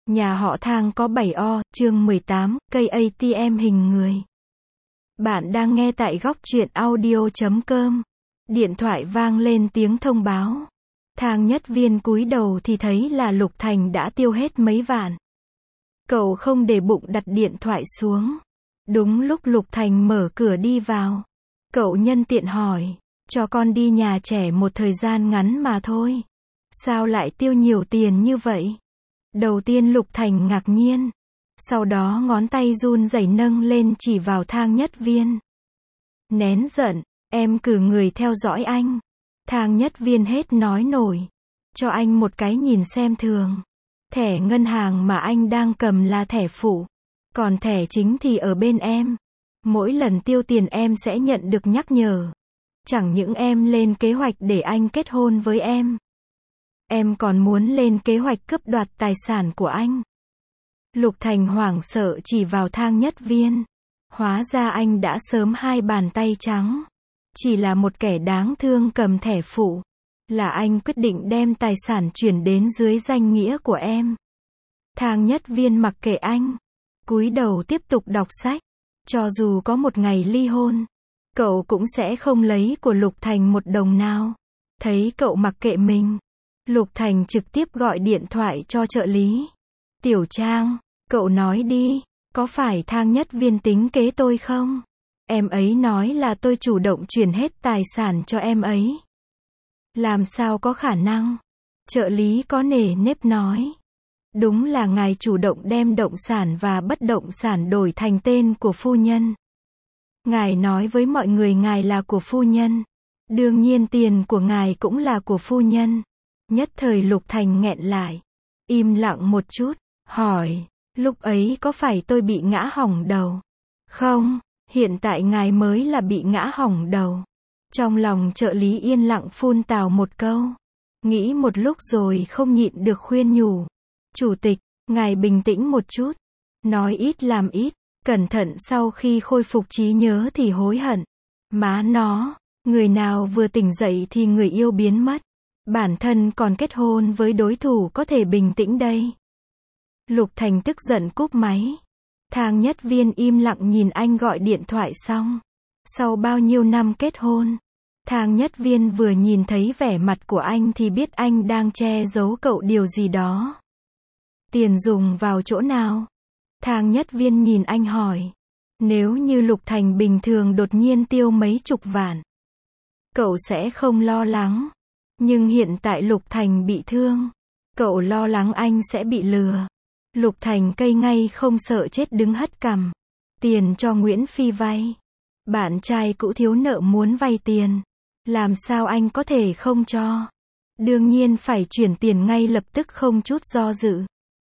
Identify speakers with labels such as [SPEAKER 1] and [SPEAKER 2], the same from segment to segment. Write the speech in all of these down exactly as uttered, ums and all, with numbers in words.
[SPEAKER 1] Nhà họ Thang có bảy o, chương mười tám, cây a tê em hình người. Bạn đang nghe tại góc truyện audio chấm com. Điện thoại vang lên tiếng thông báo. Thang Nhất Viên cúi đầu thì thấy là Lục Thành đã tiêu hết mấy vạn. Cậu không để bụng đặt điện thoại xuống. Đúng lúc Lục Thành mở cửa đi vào. Cậu nhân tiện hỏi, cho con đi nhà trẻ một thời gian ngắn mà thôi. Sao lại tiêu nhiều tiền như vậy? Đầu tiên Lục Thành ngạc nhiên. Sau đó ngón tay run rẩy nâng lên chỉ vào Thang Nhất Viên. Nén giận, em cử người theo dõi anh. Thang Nhất Viên hết nói nổi. Cho anh một cái nhìn xem thường. Thẻ ngân hàng mà anh đang cầm là thẻ phụ. Còn thẻ chính thì ở bên em. Mỗi lần tiêu tiền em sẽ nhận được nhắc nhở. Chẳng những em lên kế hoạch để anh kết hôn với em. Em còn muốn lên kế hoạch cướp đoạt tài sản của anh. Lục Thành hoảng sợ chỉ vào Thang Nhất Viên. Hóa ra anh đã sớm hai bàn tay trắng. Chỉ là một kẻ đáng thương cầm thẻ phụ. Là anh quyết định đem tài sản chuyển đến dưới danh nghĩa của em. Thang Nhất Viên mặc kệ anh. Cúi đầu tiếp tục đọc sách. Cho dù có một ngày ly hôn, cậu cũng sẽ không lấy của Lục Thành một đồng nào. Thấy cậu mặc kệ mình, Lục Thành trực tiếp gọi điện thoại cho trợ lý. Tiểu Trang, cậu nói đi, có phải Thang Nhất Viên tính kế tôi không? Em ấy nói là tôi chủ động chuyển hết tài sản cho em ấy. Làm sao có khả năng? Trợ lý có nể nếp nói. Đúng là ngài chủ động đem động sản và bất động sản đổi thành tên của phu nhân. Ngài nói với mọi người ngài là của phu nhân. Đương nhiên tiền của ngài cũng là của phu nhân. Nhất thời Lục Thành nghẹn lại. Im lặng một chút, hỏi, lúc ấy có phải tôi bị ngã hỏng đầu? Không, hiện tại ngài mới là bị ngã hỏng đầu. Trong lòng trợ lý yên lặng phun tào một câu. Nghĩ một lúc rồi không nhịn được khuyên nhủ. Chủ tịch, ngài bình tĩnh một chút. Nói ít làm ít, cẩn thận sau khi khôi phục trí nhớ thì hối hận. Má nó, người nào vừa tỉnh dậy thì người yêu biến mất. Bản thân còn kết hôn với đối thủ có thể bình tĩnh đây. Lục Thành tức giận cúp máy. Thang Nhất Viên im lặng nhìn anh gọi điện thoại xong. Sau bao nhiêu năm kết hôn, Thang Nhất Viên vừa nhìn thấy vẻ mặt của anh thì biết anh đang che giấu cậu điều gì đó. Tiền dùng vào chỗ nào? Thang Nhất Viên nhìn anh hỏi. Nếu như Lục Thành bình thường đột nhiên tiêu mấy chục vạn, cậu sẽ không lo lắng. Nhưng hiện tại Lục Thành bị thương, cậu lo lắng anh sẽ bị lừa. Lục Thành cây ngay không sợ chết đứng hất cằm. Tiền cho Nguyễn Phi vay. Bạn trai cũ thiếu nợ muốn vay tiền. Làm sao anh có thể không cho? Đương nhiên phải chuyển tiền ngay lập tức không chút do dự.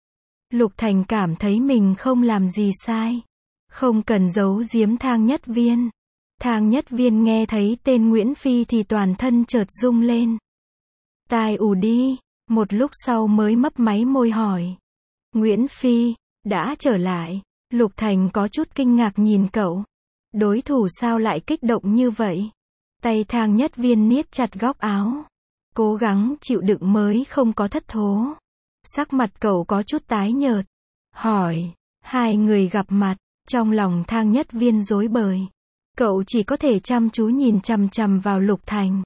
[SPEAKER 1] Lục Thành cảm thấy mình không làm gì sai. Không cần giấu giếm Thang Nhất Viên. Thang Nhất Viên nghe thấy tên Nguyễn Phi thì toàn thân chợt rung lên. Tai ù đi, một lúc sau mới mấp máy môi hỏi. Nguyễn Phi, đã trở lại. Lục Thành có chút kinh ngạc nhìn cậu. Đối thủ sao lại kích động như vậy? Tay Thang Nhất Viên niết chặt góc áo. Cố gắng chịu đựng mới không có thất thố. Sắc mặt cậu có chút tái nhợt. Hỏi, hai người gặp mặt, trong lòng Thang Nhất Viên rối bời. Cậu chỉ có thể chăm chú nhìn chằm chằm vào Lục Thành.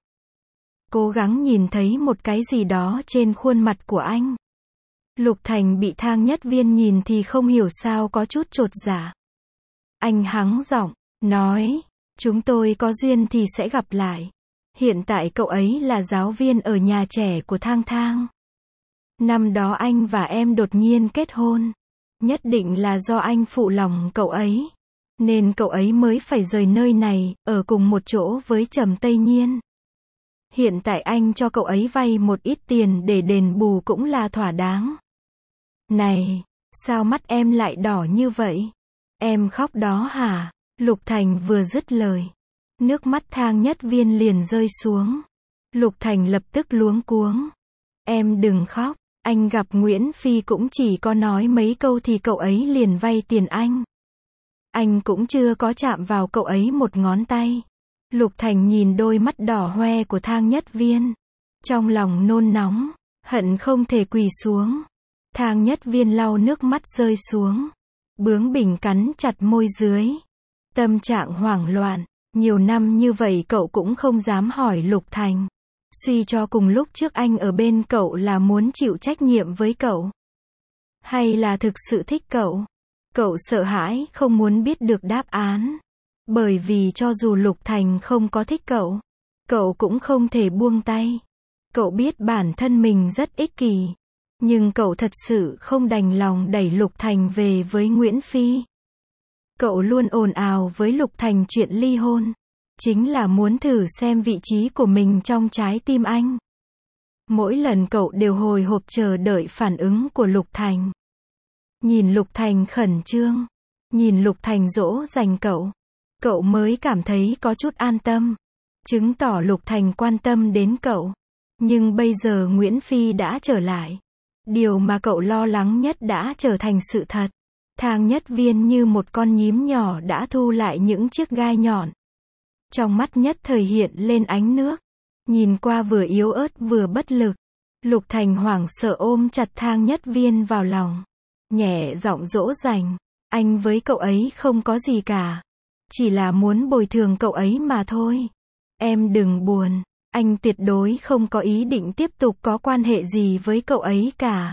[SPEAKER 1] Cố gắng nhìn thấy một cái gì đó trên khuôn mặt của anh. Lục Thành bị Thang Nhất Viên nhìn thì không hiểu sao có chút chột dạ. Anh hắng giọng, nói, chúng tôi có duyên thì sẽ gặp lại. Hiện tại cậu ấy là giáo viên ở nhà trẻ của Thang Thang. Năm đó anh và em đột nhiên kết hôn. Nhất định là do anh phụ lòng cậu ấy. Nên cậu ấy mới phải rời nơi này, ở cùng một chỗ với Trầm Tây Nhiên. Hiện tại anh cho cậu ấy vay một ít tiền để đền bù cũng là thỏa đáng. Này, sao mắt em lại đỏ như vậy? Em khóc đó hả? Lục Thành vừa dứt lời. Nước mắt Thang Nhất Viên liền rơi xuống. Lục Thành lập tức luống cuống. Em đừng khóc, anh gặp Nguyễn Phi cũng chỉ có nói mấy câu thì cậu ấy liền vay tiền anh. Anh cũng chưa có chạm vào cậu ấy một ngón tay. Lục Thành nhìn đôi mắt đỏ hoe của Thang Nhất Viên. Trong lòng nôn nóng, hận không thể quỳ xuống. Thang Nhất Viên lau nước mắt rơi xuống. Bướng bỉnh cắn chặt môi dưới. Tâm trạng hoảng loạn. Nhiều năm như vậy cậu cũng không dám hỏi Lục Thành. Suy cho cùng lúc trước anh ở bên cậu là muốn chịu trách nhiệm với cậu. Hay là thực sự thích cậu. Cậu sợ hãi không muốn biết được đáp án. Bởi vì cho dù Lục Thành không có thích cậu, cậu cũng không thể buông tay. Cậu biết bản thân mình rất ích kỷ. Nhưng cậu thật sự không đành lòng đẩy Lục Thành về với Nguyễn Phi. Cậu luôn ồn ào với Lục Thành chuyện ly hôn. Chính là muốn thử xem vị trí của mình trong trái tim anh. Mỗi lần cậu đều hồi hộp chờ đợi phản ứng của Lục Thành. Nhìn Lục Thành khẩn trương. Nhìn Lục Thành dỗ dành cậu. Cậu mới cảm thấy có chút an tâm. Chứng tỏ Lục Thành quan tâm đến cậu. Nhưng bây giờ Nguyễn Phi đã trở lại. Điều mà cậu lo lắng nhất đã trở thành sự thật. Thang Nhất Viên như một con nhím nhỏ đã thu lại những chiếc gai nhọn. Trong mắt nhất thời hiện lên ánh nước. Nhìn qua vừa yếu ớt vừa bất lực. Lục Thành hoảng sợ ôm chặt Thang Nhất Viên vào lòng. Nhẹ giọng dỗ dành. Anh với cậu ấy không có gì cả. Chỉ là muốn bồi thường cậu ấy mà thôi. Em đừng buồn. Anh tuyệt đối không có ý định tiếp tục có quan hệ gì với cậu ấy cả.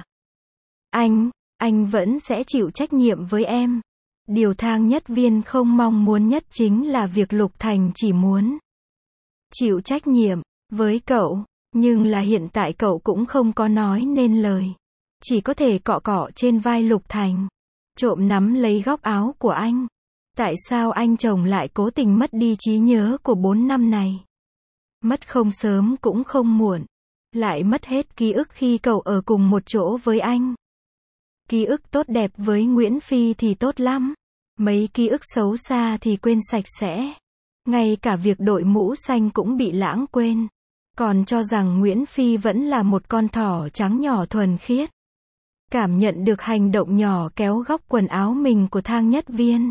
[SPEAKER 1] Anh, anh vẫn sẽ chịu trách nhiệm với em. Điều Thang Nhất Viên không mong muốn nhất chính là việc Lục Thành chỉ muốn chịu trách nhiệm với cậu. Nhưng là hiện tại cậu cũng không có nói nên lời. Chỉ có thể cọ cọ trên vai Lục Thành. Trộm nắm lấy góc áo của anh. Tại sao anh chồng lại cố tình mất đi trí nhớ của bốn năm này? Mất không sớm cũng không muộn. Lại mất hết ký ức khi cậu ở cùng một chỗ với anh. Ký ức tốt đẹp với Nguyễn Phi thì tốt lắm. Mấy ký ức xấu xa thì quên sạch sẽ. Ngay cả việc đội mũ xanh cũng bị lãng quên. Còn cho rằng Nguyễn Phi vẫn là một con thỏ trắng nhỏ thuần khiết. Cảm nhận được hành động nhỏ kéo góc quần áo mình của Thang Nhất Viên.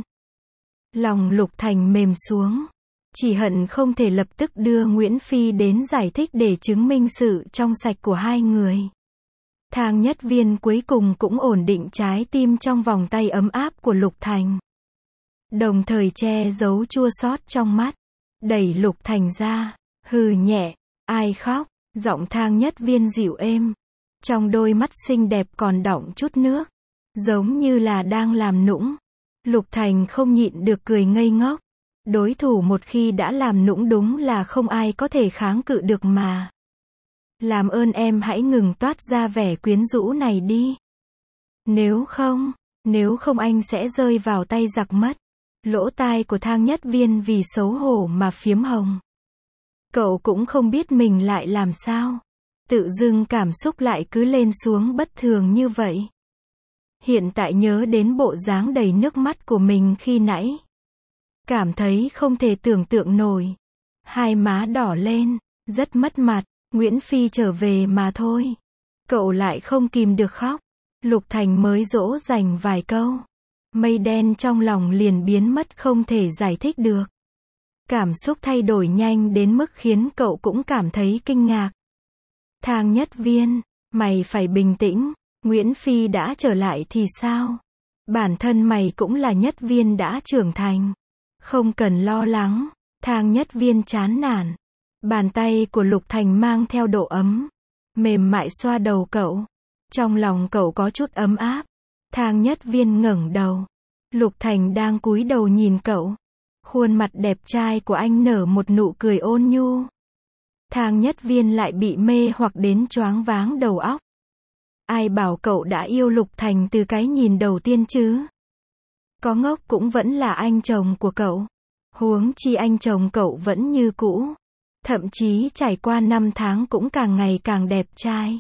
[SPEAKER 1] Lòng Lục Thành mềm xuống. Chỉ hận không thể lập tức đưa Nguyễn Phi đến giải thích để chứng minh sự trong sạch của hai người. Thang Nhất Viên cuối cùng cũng ổn định trái tim trong vòng tay ấm áp của Lục Thành. Đồng thời che giấu chua xót trong mắt. Đẩy Lục Thành ra. Hừ nhẹ. Ai khóc? Giọng Thang Nhất Viên dịu êm. Trong đôi mắt xinh đẹp còn đọng chút nước. Giống như là đang làm nũng. Lục Thành không nhịn được cười ngây ngốc. Đối thủ một khi đã làm nũng đúng là không ai có thể kháng cự được mà. Làm ơn em hãy ngừng toát ra vẻ quyến rũ này đi. Nếu không, nếu không anh sẽ rơi vào tay giặc mất. Lỗ tai của Thang Nhất Viên vì xấu hổ mà phiếm hồng. Cậu cũng không biết mình lại làm sao. Tự dưng cảm xúc lại cứ lên xuống bất thường như vậy. Hiện tại nhớ đến bộ dáng đầy nước mắt của mình khi nãy. Cảm thấy không thể tưởng tượng nổi. Hai má đỏ lên, rất mất mặt. Nguyễn Phi trở về mà thôi. Cậu lại không kìm được khóc. Lục Thành mới dỗ dành vài câu. Mây đen trong lòng liền biến mất không thể giải thích được. Cảm xúc thay đổi nhanh đến mức khiến cậu cũng cảm thấy kinh ngạc. Thang Nhất Viên, mày phải bình tĩnh. Nguyễn Phi đã trở lại thì sao? Bản thân mày cũng là Nhất Viên đã trưởng thành. Không cần lo lắng. Thang Nhất Viên chán nản. Bàn tay của Lục Thành mang theo độ ấm. Mềm mại xoa đầu cậu. Trong lòng cậu có chút ấm áp. Thang Nhất Viên ngẩng đầu. Lục Thành đang cúi đầu nhìn cậu. Khuôn mặt đẹp trai của anh nở một nụ cười ôn nhu. Thang Nhất Viên lại bị mê hoặc đến choáng váng đầu óc. Ai bảo cậu đã yêu Lục Thành từ cái nhìn đầu tiên chứ? Có ngốc cũng vẫn là anh chồng của cậu. Huống chi anh chồng cậu vẫn như cũ. Thậm chí trải qua năm tháng cũng càng ngày càng đẹp trai.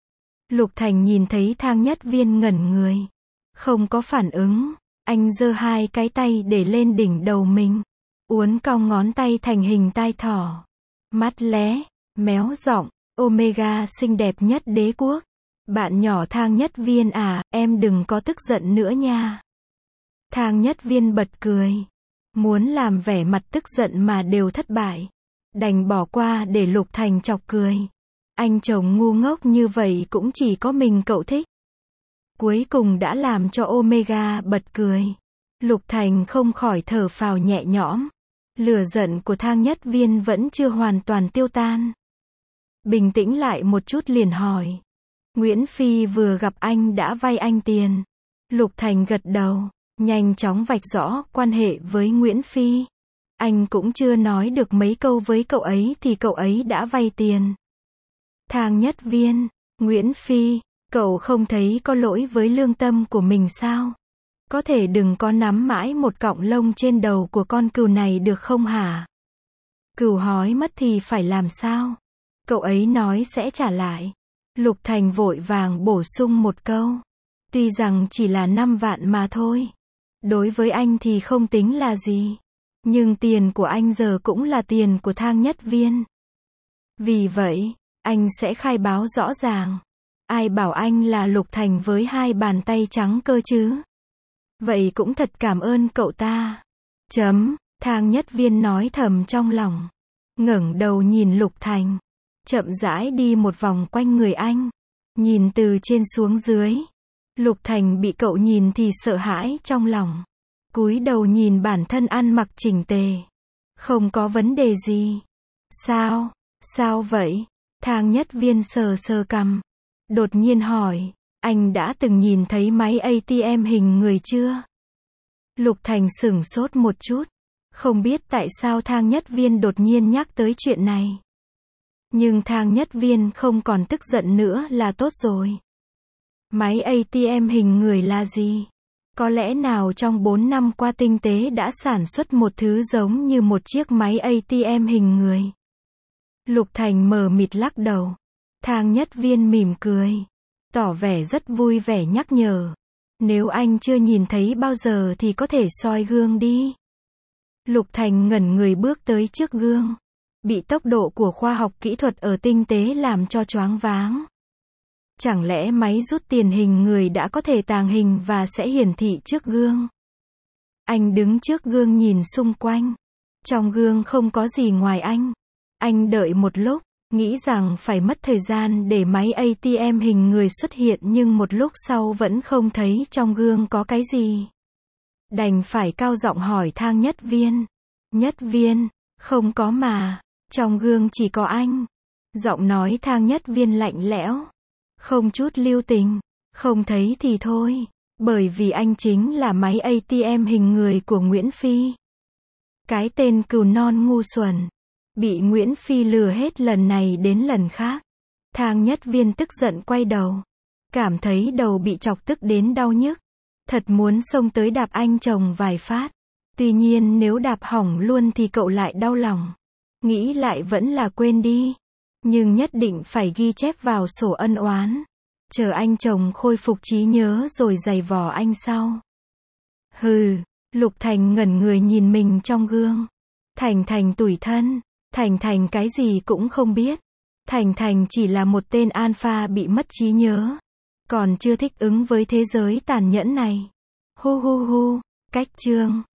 [SPEAKER 1] Lục Thành nhìn thấy Thang Nhất Viên ngẩn người. Không có phản ứng. Anh giơ hai cái tay để lên đỉnh đầu mình. Uốn cong ngón tay thành hình tai thỏ. Mắt lé, méo giọng. Omega xinh đẹp nhất đế quốc. Bạn nhỏ Thang Nhất Viên à, em đừng có tức giận nữa nha. Thang Nhất Viên bật cười. Muốn làm vẻ mặt tức giận mà đều thất bại. Đành bỏ qua để Lục Thành chọc cười. Anh chồng ngu ngốc như vậy cũng chỉ có mình cậu thích. Cuối cùng đã làm cho Omega bật cười. Lục Thành không khỏi thở phào nhẹ nhõm. Lửa giận của Thang Nhất Viên vẫn chưa hoàn toàn tiêu tan. Bình tĩnh lại một chút liền hỏi. Nguyễn Phi vừa gặp anh đã vay anh tiền. Lục Thành gật đầu, nhanh chóng vạch rõ quan hệ với Nguyễn Phi. Anh cũng chưa nói được mấy câu với cậu ấy thì cậu ấy đã vay tiền. Thang Nhất Viên, Nguyễn Phi, cậu không thấy có lỗi với lương tâm của mình sao? Có thể đừng có nắm mãi một cọng lông trên đầu của con cừu này được không hả? Cừu hói mất thì phải làm sao? Cậu ấy nói sẽ trả lại. Lục Thành vội vàng bổ sung một câu. Tuy rằng chỉ là năm vạn mà thôi. Đối với anh thì không tính là gì. Nhưng tiền của anh giờ cũng là tiền của Thang Nhất Viên. Vì vậy, anh sẽ khai báo rõ ràng. Ai bảo anh là Lục Thành với hai bàn tay trắng cơ chứ? Vậy cũng thật cảm ơn cậu ta. Chấm, Thang Nhất Viên nói thầm trong lòng. Ngẩng đầu nhìn Lục Thành. Chậm rãi đi một vòng quanh người anh. Nhìn từ trên xuống dưới. Lục Thành bị cậu nhìn thì sợ hãi trong lòng. Cúi đầu nhìn bản thân ăn mặc chỉnh tề. Không có vấn đề gì. Sao? Sao vậy? Thang Nhất Viên sờ sờ cằm. Đột nhiên hỏi. Anh đã từng nhìn thấy máy a tê em hình người chưa? Lục Thành sửng sốt một chút. Không biết tại sao Thang Nhất Viên đột nhiên nhắc tới chuyện này. Nhưng Thang Nhất Viên không còn tức giận nữa là tốt rồi. Máy a tê em hình người là gì? Có lẽ nào trong bốn năm qua tinh tế đã sản xuất một thứ giống như một chiếc máy a tê em hình người? Lục Thành mờ mịt lắc đầu. Thang Nhất Viên mỉm cười. Tỏ vẻ rất vui vẻ nhắc nhở. Nếu anh chưa nhìn thấy bao giờ thì có thể soi gương đi. Lục Thành ngẩn người bước tới trước gương. Bị tốc độ của khoa học kỹ thuật ở tinh tế làm cho choáng váng. Chẳng lẽ máy rút tiền hình người đã có thể tàng hình và sẽ hiển thị trước gương? Anh đứng trước gương nhìn xung quanh. Trong gương không có gì ngoài anh. Anh đợi một lúc, nghĩ rằng phải mất thời gian để máy a tê em hình người xuất hiện nhưng một lúc sau vẫn không thấy trong gương có cái gì. Đành phải cao giọng hỏi Thang Nhất Viên. Nhất Viên, không có mà, trong gương chỉ có anh. Giọng nói Thang Nhất Viên lạnh lẽo. Không chút lưu tình, không thấy thì thôi, bởi vì anh chính là máy a tê em hình người của Nguyễn Phi. Cái tên cừu non ngu xuẩn, bị Nguyễn Phi lừa hết lần này đến lần khác. Thang Nhất Viên tức giận quay đầu, cảm thấy đầu bị chọc tức đến đau nhức. Thật muốn xông tới đạp anh chồng vài phát. Tuy nhiên nếu đạp hỏng luôn thì cậu lại đau lòng. Nghĩ lại vẫn là quên đi. Nhưng nhất định phải ghi chép vào sổ ân oán. Chờ anh chồng khôi phục trí nhớ rồi giày vò anh sau. Hừ, Lục Thành ngẩn người nhìn mình trong gương. Thành Thành tủi thân. Thành Thành cái gì cũng không biết. Thành Thành chỉ là một tên alpha bị mất trí nhớ. Còn chưa thích ứng với thế giới tàn nhẫn này. Hu hu hu, cách chương.